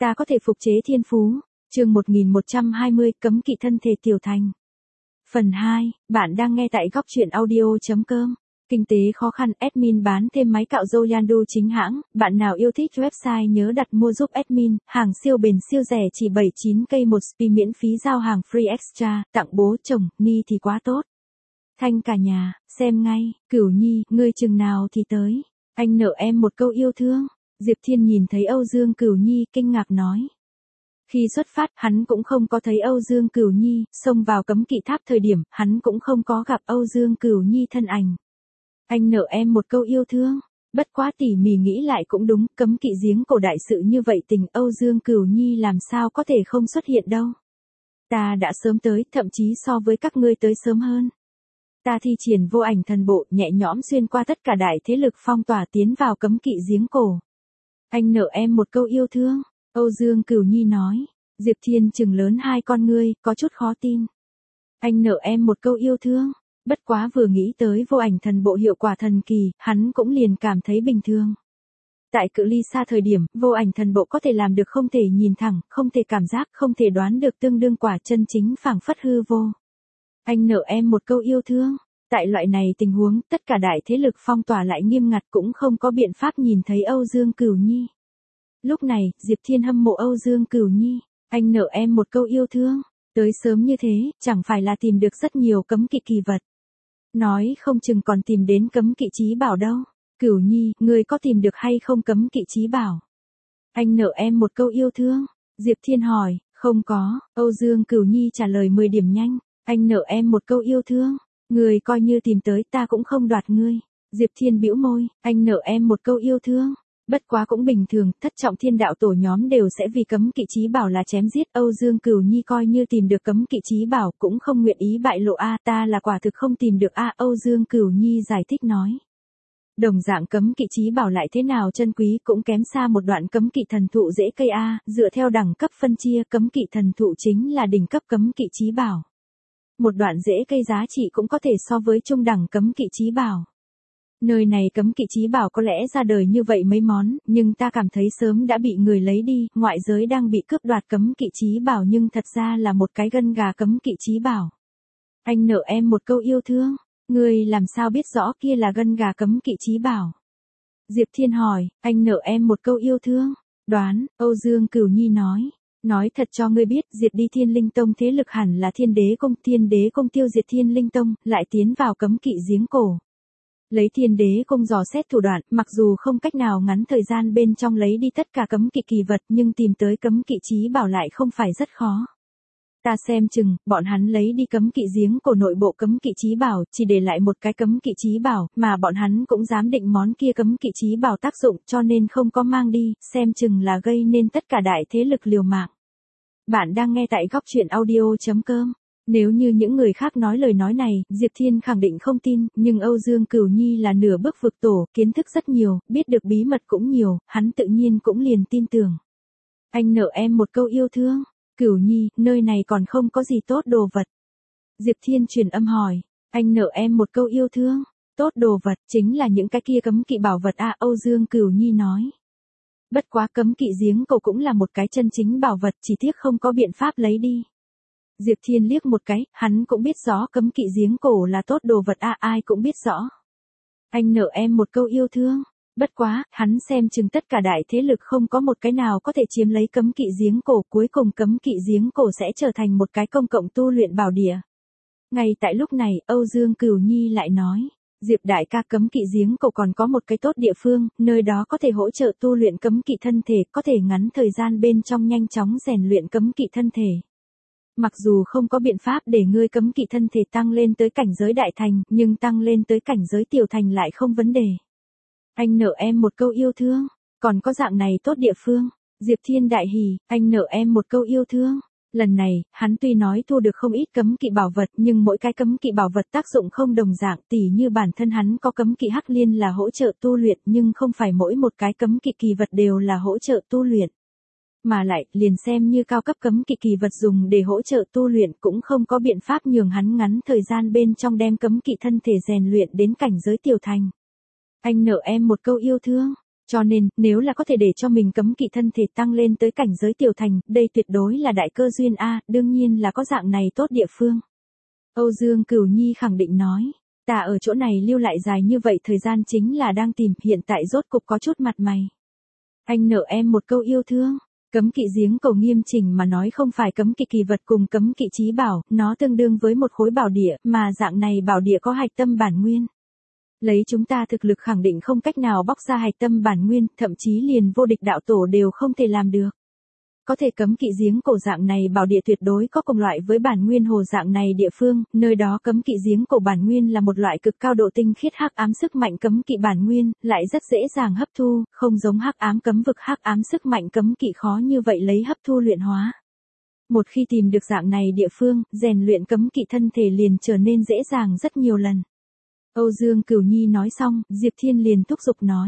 Ta có thể phục chế thiên phú. Chương 1120, cấm kỵ thân thể tiểu thành. Phần 2, bạn đang nghe tại góc truyện audio.com. Kinh tế khó khăn, admin bán thêm máy cạo râu Yandu chính hãng, bạn nào yêu thích website nhớ đặt mua giúp admin, hàng siêu bền siêu rẻ chỉ 79k một spi miễn phí giao hàng free extra, tặng bố chồng, Ni thì quá tốt. Thanh cả nhà, xem ngay, Cửu Nhi, ngươi chừng nào thì tới, anh nợ em một câu yêu thương. Diệp Thiên nhìn thấy Âu Dương Cửu Nhi kinh ngạc nói. Khi xuất phát, hắn cũng không có thấy Âu Dương Cửu Nhi, xông vào cấm kỵ tháp thời điểm, hắn cũng không có gặp Âu Dương Cửu Nhi thân ảnh. Anh nợ em một câu yêu thương, bất quá tỉ mỉ nghĩ lại cũng đúng, cấm kỵ giếng cổ đại sự như vậy tình Âu Dương Cửu Nhi làm sao có thể không xuất hiện đâu. Ta đã sớm tới, thậm chí so với các ngươi tới sớm hơn. Ta thi triển vô ảnh thần bộ, nhẹ nhõm xuyên qua tất cả đại thế lực phong tỏa tiến vào cấm kỵ giếng cổ. Anh nợ em một câu yêu thương, Âu Dương Cửu Nhi nói. Diệp Thiên trừng lớn hai con ngươi, có chút khó tin. Anh nợ em một câu yêu thương, bất quá vừa nghĩ tới vô ảnh thần bộ hiệu quả thần kỳ, hắn cũng liền cảm thấy bình thường. Tại cự ly xa thời điểm, vô ảnh thần bộ có thể làm được không thể nhìn thẳng, không thể cảm giác, không thể đoán được tương đương quả chân chính phảng phất hư vô. Anh nợ em một câu yêu thương. Tại loại này tình huống, tất cả đại thế lực phong tỏa lại nghiêm ngặt cũng không có biện pháp nhìn thấy Âu Dương Cửu Nhi. Lúc này, Diệp Thiên hâm mộ Âu Dương Cửu Nhi. Anh nợ em một câu yêu thương. Tới sớm như thế, chẳng phải là tìm được rất nhiều cấm kỵ kỳ vật. Nói không chừng còn tìm đến cấm kỵ chí bảo đâu. Cửu Nhi, ngươi có tìm được hay không cấm kỵ chí bảo? Anh nợ em một câu yêu thương. Diệp Thiên hỏi, không có. Âu Dương Cửu Nhi trả lời 10 điểm nhanh. Anh nợ em một câu yêu thương. Ngươi coi như tìm tới ta cũng không đoạt ngươi. Diệp Thiên bĩu môi, anh nợ em một câu yêu thương. Bất quá cũng bình thường, thất trọng thiên đạo tổ nhóm đều sẽ vì cấm kỵ chí bảo là chém giết. Âu Dương Cửu Nhi coi như tìm được cấm kỵ chí bảo cũng không nguyện ý bại lộ a, ta là quả thực không tìm được a, Âu Dương Cửu Nhi giải thích nói. Đồng dạng cấm kỵ chí bảo lại thế nào chân quý cũng kém xa một đoạn cấm kỵ thần thụ rễ cây a, dựa theo đẳng cấp phân chia, cấm kỵ thần thụ chính là đỉnh cấp cấm kỵ chí bảo. Một đoạn rễ cây giá trị cũng có thể so với trung đẳng cấm kỵ chí bảo. Nơi này cấm kỵ chí bảo có lẽ ra đời như vậy mấy món, nhưng ta cảm thấy sớm đã bị người lấy đi, ngoại giới đang bị cướp đoạt cấm kỵ chí bảo nhưng thật ra là một cái gân gà cấm kỵ chí bảo. Anh nợ em một câu yêu thương, ngươi làm sao biết rõ kia là gân gà cấm kỵ chí bảo? Diệp Thiên hỏi, anh nợ em một câu yêu thương, đoán, Âu Dương Cửu Nhi nói. Nói thật cho ngươi biết, diệt đi Thiên Linh Tông thế lực hẳn là Thiên Đế Công tiêu diệt Thiên Linh Tông, lại tiến vào cấm kỵ giếng cổ. Lấy Thiên Đế Công dò xét thủ đoạn, mặc dù không cách nào ngắn thời gian bên trong lấy đi tất cả cấm kỵ kỳ vật nhưng tìm tới cấm kỵ chí bảo lại không phải rất khó. Ta xem chừng, bọn hắn lấy đi cấm kỵ giếng cổ nội bộ cấm kỵ chí bảo, chỉ để lại một cái cấm kỵ chí bảo, mà bọn hắn cũng dám định món kia cấm kỵ chí bảo tác dụng cho nên không có mang đi, xem chừng là gây nên tất cả đại thế lực liều mạng. Bạn đang nghe tại góc truyện audio.com. Nếu như những người khác nói lời nói này, Diệp Thiên khẳng định không tin, nhưng Âu Dương Cửu Nhi là nửa bước vực tổ, kiến thức rất nhiều, biết được bí mật cũng nhiều, hắn tự nhiên cũng liền tin tưởng. Anh nợ em một câu yêu thương. Cửu Nhi, nơi này còn không có gì tốt đồ vật. Diệp Thiên truyền âm hỏi, anh nợ em một câu yêu thương. Tốt đồ vật, chính là những cái kia cấm kỵ bảo vật a, Âu Dương Cửu Nhi nói. Bất quá cấm kỵ giếng cổ cũng là một cái chân chính bảo vật, chỉ tiếc không có biện pháp lấy đi. Diệp Thiên liếc một cái, hắn cũng biết rõ cấm kỵ giếng cổ là tốt đồ vật a, ai cũng biết rõ. Anh nợ em một câu yêu thương. Bất quá, hắn xem chừng tất cả đại thế lực không có một cái nào có thể chiếm lấy cấm kỵ giếng cổ, cuối cùng cấm kỵ giếng cổ sẽ trở thành một cái công cộng tu luyện bảo địa. Ngay tại lúc này, Âu Dương Cửu Nhi lại nói, Diệp đại ca, cấm kỵ giếng cổ còn có một cái tốt địa phương, nơi đó có thể hỗ trợ tu luyện cấm kỵ thân thể, có thể ngắn thời gian bên trong nhanh chóng rèn luyện cấm kỵ thân thể. Mặc dù không có biện pháp để ngươi cấm kỵ thân thể tăng lên tới cảnh giới đại thành, nhưng tăng lên tới cảnh giới tiểu thành lại không vấn đề. Anh nợ em một câu yêu thương, còn có dạng này tốt địa phương. Diệp Thiên đại hỉ, anh nợ em một câu yêu thương. Lần này, hắn tuy nói thu được không ít cấm kỵ bảo vật nhưng mỗi cái cấm kỵ bảo vật tác dụng không đồng dạng, tỉ như bản thân hắn có cấm kỵ hắc liên là hỗ trợ tu luyện nhưng không phải mỗi một cái cấm kỵ kỳ vật đều là hỗ trợ tu luyện. Mà lại, liền xem như cao cấp cấm kỵ kỳ vật dùng để hỗ trợ tu luyện cũng không có biện pháp nhường hắn ngắn thời gian bên trong đem cấm kỵ thân thể rèn luyện đến cảnh giới tiểu thành. Anh nợ em một câu yêu thương. Cho nên, nếu là có thể để cho mình cấm kỵ thân thể tăng lên tới cảnh giới tiểu thành, đây tuyệt đối là đại cơ duyên a, đương nhiên là có dạng này tốt địa phương. Âu Dương Cửu Nhi khẳng định nói, ta ở chỗ này lưu lại dài như vậy thời gian chính là đang tìm, hiện tại rốt cục có chút mặt mày. Anh nợ em một câu yêu thương. Cấm kỵ giếng cổ nghiêm chỉnh mà nói không phải cấm kỵ kỳ vật cùng cấm kỵ chí bảo, nó tương đương với một khối bảo địa, mà dạng này bảo địa có hạch tâm bản nguyên. Lấy chúng ta thực lực khẳng định không cách nào bóc ra hạch tâm bản nguyên, thậm chí liền vô địch đạo tổ đều không thể làm được. Có thể cấm kỵ giếng cổ dạng này bảo địa tuyệt đối có cùng loại với bản nguyên hồ dạng này địa phương, nơi đó cấm kỵ giếng cổ bản nguyên là một loại cực cao độ tinh khiết hắc ám sức mạnh cấm kỵ bản nguyên, lại rất dễ dàng hấp thu, không giống hắc ám cấm vực hắc ám sức mạnh cấm kỵ khó như vậy lấy hấp thu luyện hóa. Một khi tìm được dạng này địa phương, rèn luyện cấm kỵ thân thể liền trở nên dễ dàng rất nhiều lần. Âu Dương Cửu Nhi nói xong, Diệp Thiên liền thúc giục nói.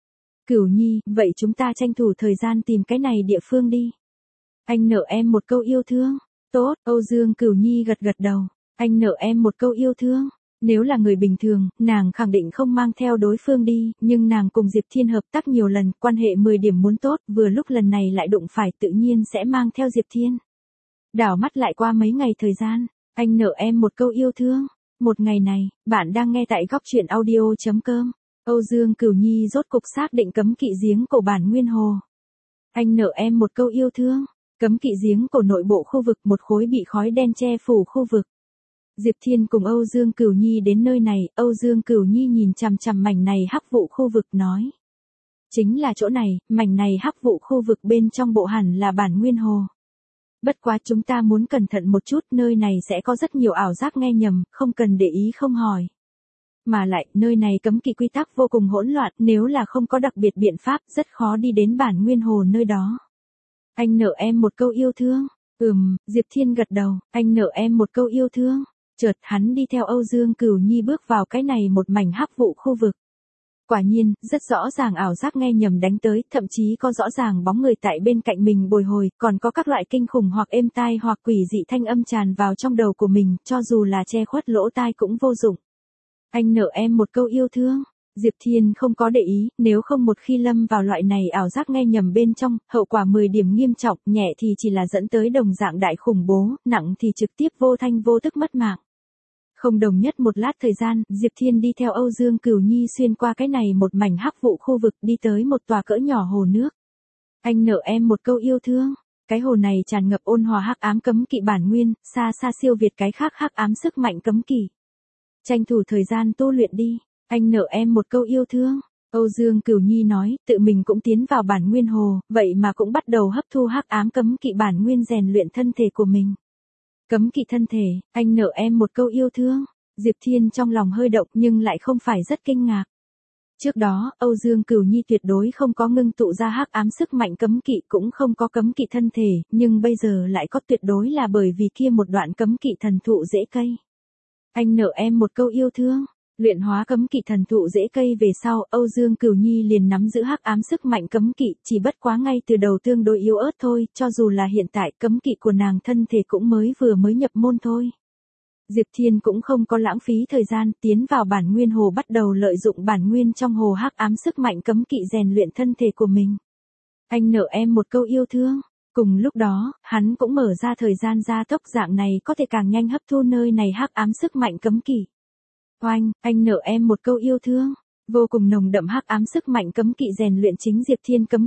Cửu Nhi, vậy chúng ta tranh thủ thời gian tìm cái này địa phương đi. Anh nợ em một câu yêu thương. Tốt, Âu Dương Cửu Nhi gật gật đầu. Anh nợ em một câu yêu thương. Nếu là người bình thường, nàng khẳng định không mang theo đối phương đi, nhưng nàng cùng Diệp Thiên hợp tác nhiều lần, quan hệ 10 điểm muốn tốt, vừa lúc lần này lại đụng phải tự nhiên sẽ mang theo Diệp Thiên. Đảo mắt lại qua mấy ngày thời gian, anh nợ em một câu yêu thương. Một ngày này, bạn đang nghe tại góc truyện audio.com. Âu Dương Cửu Nhi rốt cục xác định cấm kỵ giếng cổ bản nguyên hồ. Anh nợ em một câu yêu thương. Cấm kỵ giếng cổ nội bộ khu vực, một khối bị khói đen che phủ khu vực. Diệp Thiên cùng Âu Dương Cửu Nhi đến nơi này, Âu Dương Cửu Nhi nhìn chằm chằm mảnh này hắc vụ khu vực nói. Chính là chỗ này, mảnh này hắc vụ khu vực bên trong bộ hẳn là bản nguyên hồ. Bất quá chúng ta muốn cẩn thận một chút, nơi này sẽ có rất nhiều ảo giác nghe nhầm, không cần để ý không hỏi. Mà lại, nơi này cấm kỵ quy tắc vô cùng hỗn loạn, nếu là không có đặc biệt biện pháp, rất khó đi đến bản nguyên hồ nơi đó. Anh nợ em một câu yêu thương. Diệp Thiên gật đầu, anh nợ em một câu yêu thương. Chợt hắn đi theo Âu Dương Cửu Nhi bước vào cái này một mảnh hắc vụ khu vực. Quả nhiên, rất rõ ràng ảo giác nghe nhầm đánh tới, thậm chí có rõ ràng bóng người tại bên cạnh mình bồi hồi, còn có các loại kinh khủng hoặc êm tai hoặc quỷ dị thanh âm tràn vào trong đầu của mình, cho dù là che khuất lỗ tai cũng vô dụng. Anh nợ em một câu yêu thương. Diệp Thiên không có để ý, nếu không một khi lâm vào loại này ảo giác nghe nhầm bên trong, hậu quả 10 điểm nghiêm trọng, nhẹ thì chỉ là dẫn tới đồng dạng đại khủng bố, nặng thì trực tiếp vô thanh vô tức mất mạng. Không đồng nhất một lát thời gian, Diệp Thiên đi theo Âu Dương Cửu Nhi xuyên qua cái này một mảnh hắc vụ khu vực đi tới một tòa cỡ nhỏ hồ nước. Anh nợ em một câu yêu thương. Cái hồ này tràn ngập ôn hòa hắc ám cấm kỵ bản nguyên, xa xa siêu việt cái khác hắc ám sức mạnh cấm kỵ. Tranh thủ thời gian tu luyện đi. Anh nợ em một câu yêu thương. Âu Dương Cửu Nhi nói, tự mình cũng tiến vào bản nguyên hồ, vậy mà cũng bắt đầu hấp thu hắc ám cấm kỵ bản nguyên rèn luyện thân thể của mình. Cấm kỵ thân thể, anh nợ em một câu yêu thương. Diệp Thiên trong lòng hơi động nhưng lại không phải rất kinh ngạc. Trước đó, Âu Dương Cửu Nhi tuyệt đối không có ngưng tụ ra hắc ám sức mạnh cấm kỵ cũng không có cấm kỵ thân thể, nhưng bây giờ lại có tuyệt đối là bởi vì kia một đoạn cấm kỵ thần thụ rễ cây. Anh nợ em một câu yêu thương. Luyện hóa cấm kỵ thần thụ rễ cây về sau, Âu Dương Cửu Nhi liền nắm giữ hắc ám sức mạnh cấm kỵ, chỉ bất quá ngay từ đầu tương đối yếu ớt thôi, cho dù là hiện tại cấm kỵ của nàng thân thể cũng mới nhập môn thôi. Diệp Thiên cũng không có lãng phí thời gian, tiến vào bản nguyên hồ bắt đầu lợi dụng bản nguyên trong hồ hắc ám sức mạnh cấm kỵ rèn luyện thân thể của mình. Anh nợ em một câu yêu thương. Cùng lúc đó, hắn cũng mở ra thời gian gia tốc dạng này có thể càng nhanh hấp thu nơi này hắc ám sức mạnh cấm kỵ. Oanh, anh nợ em một câu yêu thương. Vô cùng nồng đậm hắc ám sức mạnh cấm kỵ rèn luyện chính Diệp Thiên cấm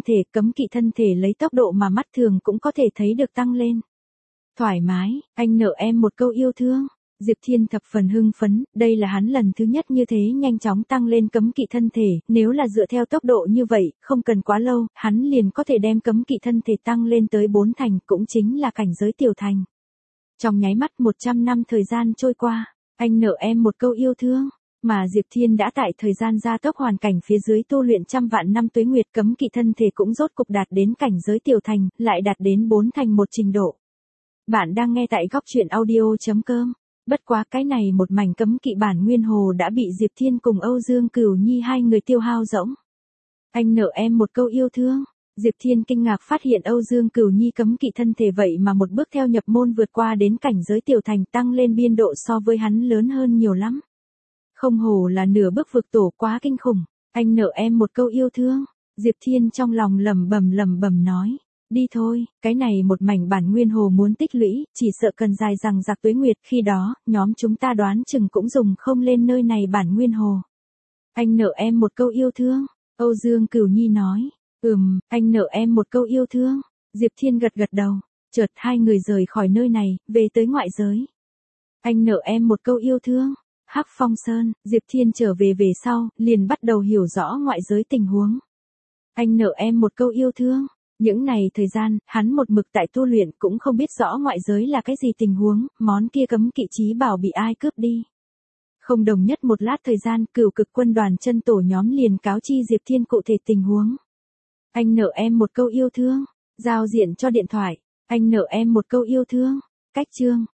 kỵ thân thể lấy tốc độ mà mắt thường cũng có thể thấy được tăng lên. Thoải mái, anh nợ em một câu yêu thương. Diệp Thiên thập phần hưng phấn, đây là hắn lần thứ nhất như thế nhanh chóng tăng lên cấm kỵ thân thể, nếu là dựa theo tốc độ như vậy, không cần quá lâu, hắn liền có thể đem cấm kỵ thân thể tăng lên tới 4 thành, cũng chính là cảnh giới tiểu thành. Trong nháy mắt 100 năm thời gian trôi qua, anh nợ em một câu yêu thương, mà Diệp Thiên đã tại thời gian gia tốc hoàn cảnh phía dưới tu luyện trăm vạn năm tuế nguyệt cấm kỵ thân thể cũng rốt cục đạt đến cảnh giới tiểu thành, lại đạt đến 4 thành một trình độ. Bạn đang nghe tại góc truyện audio.com. Bất quá cái này một mảnh cấm kỵ bản nguyên hồ đã bị Diệp Thiên cùng Âu Dương Cửu Nhi hai người tiêu hao rỗng. Anh nợ em một câu yêu thương. Diệp Thiên kinh ngạc phát hiện Âu Dương Cửu Nhi cấm kỵ thân thể vậy mà một bước theo nhập môn vượt qua đến cảnh giới tiểu thành tăng lên biên độ so với hắn lớn hơn nhiều lắm. Không hổ là nửa bước vực tổ quá kinh khủng. Anh nợ em một câu yêu thương. Diệp Thiên trong lòng lẩm bẩm nói. Đi thôi, cái này một mảnh bản nguyên hồ muốn tích lũy, chỉ sợ cần dài rằng giặc tuế nguyệt, khi đó, nhóm chúng ta đoán chừng cũng dùng không lên nơi này bản nguyên hồ. Anh nợ em một câu yêu thương. Âu Dương Cửu Nhi nói. Anh nợ em một câu yêu thương. Diệp Thiên gật đầu. Chợt hai người rời khỏi nơi này, về tới ngoại giới. Anh nợ em một câu yêu thương. Hắc Phong Sơn, Diệp Thiên trở về sau, liền bắt đầu hiểu rõ ngoại giới tình huống. Anh nợ em một câu yêu thương. Những này thời gian, hắn một mực tại tu luyện cũng không biết rõ ngoại giới là cái gì tình huống, món kia cấm kỵ chí bảo bị ai cướp đi. Không đồng nhất một lát thời gian, Cửu Cực quân đoàn chân tổ nhóm liền cáo chi Diệp Thiên cụ thể tình huống. Anh nợ em một câu yêu thương. Giao diện cho điện thoại. Anh nợ em một câu yêu thương. Cách chương.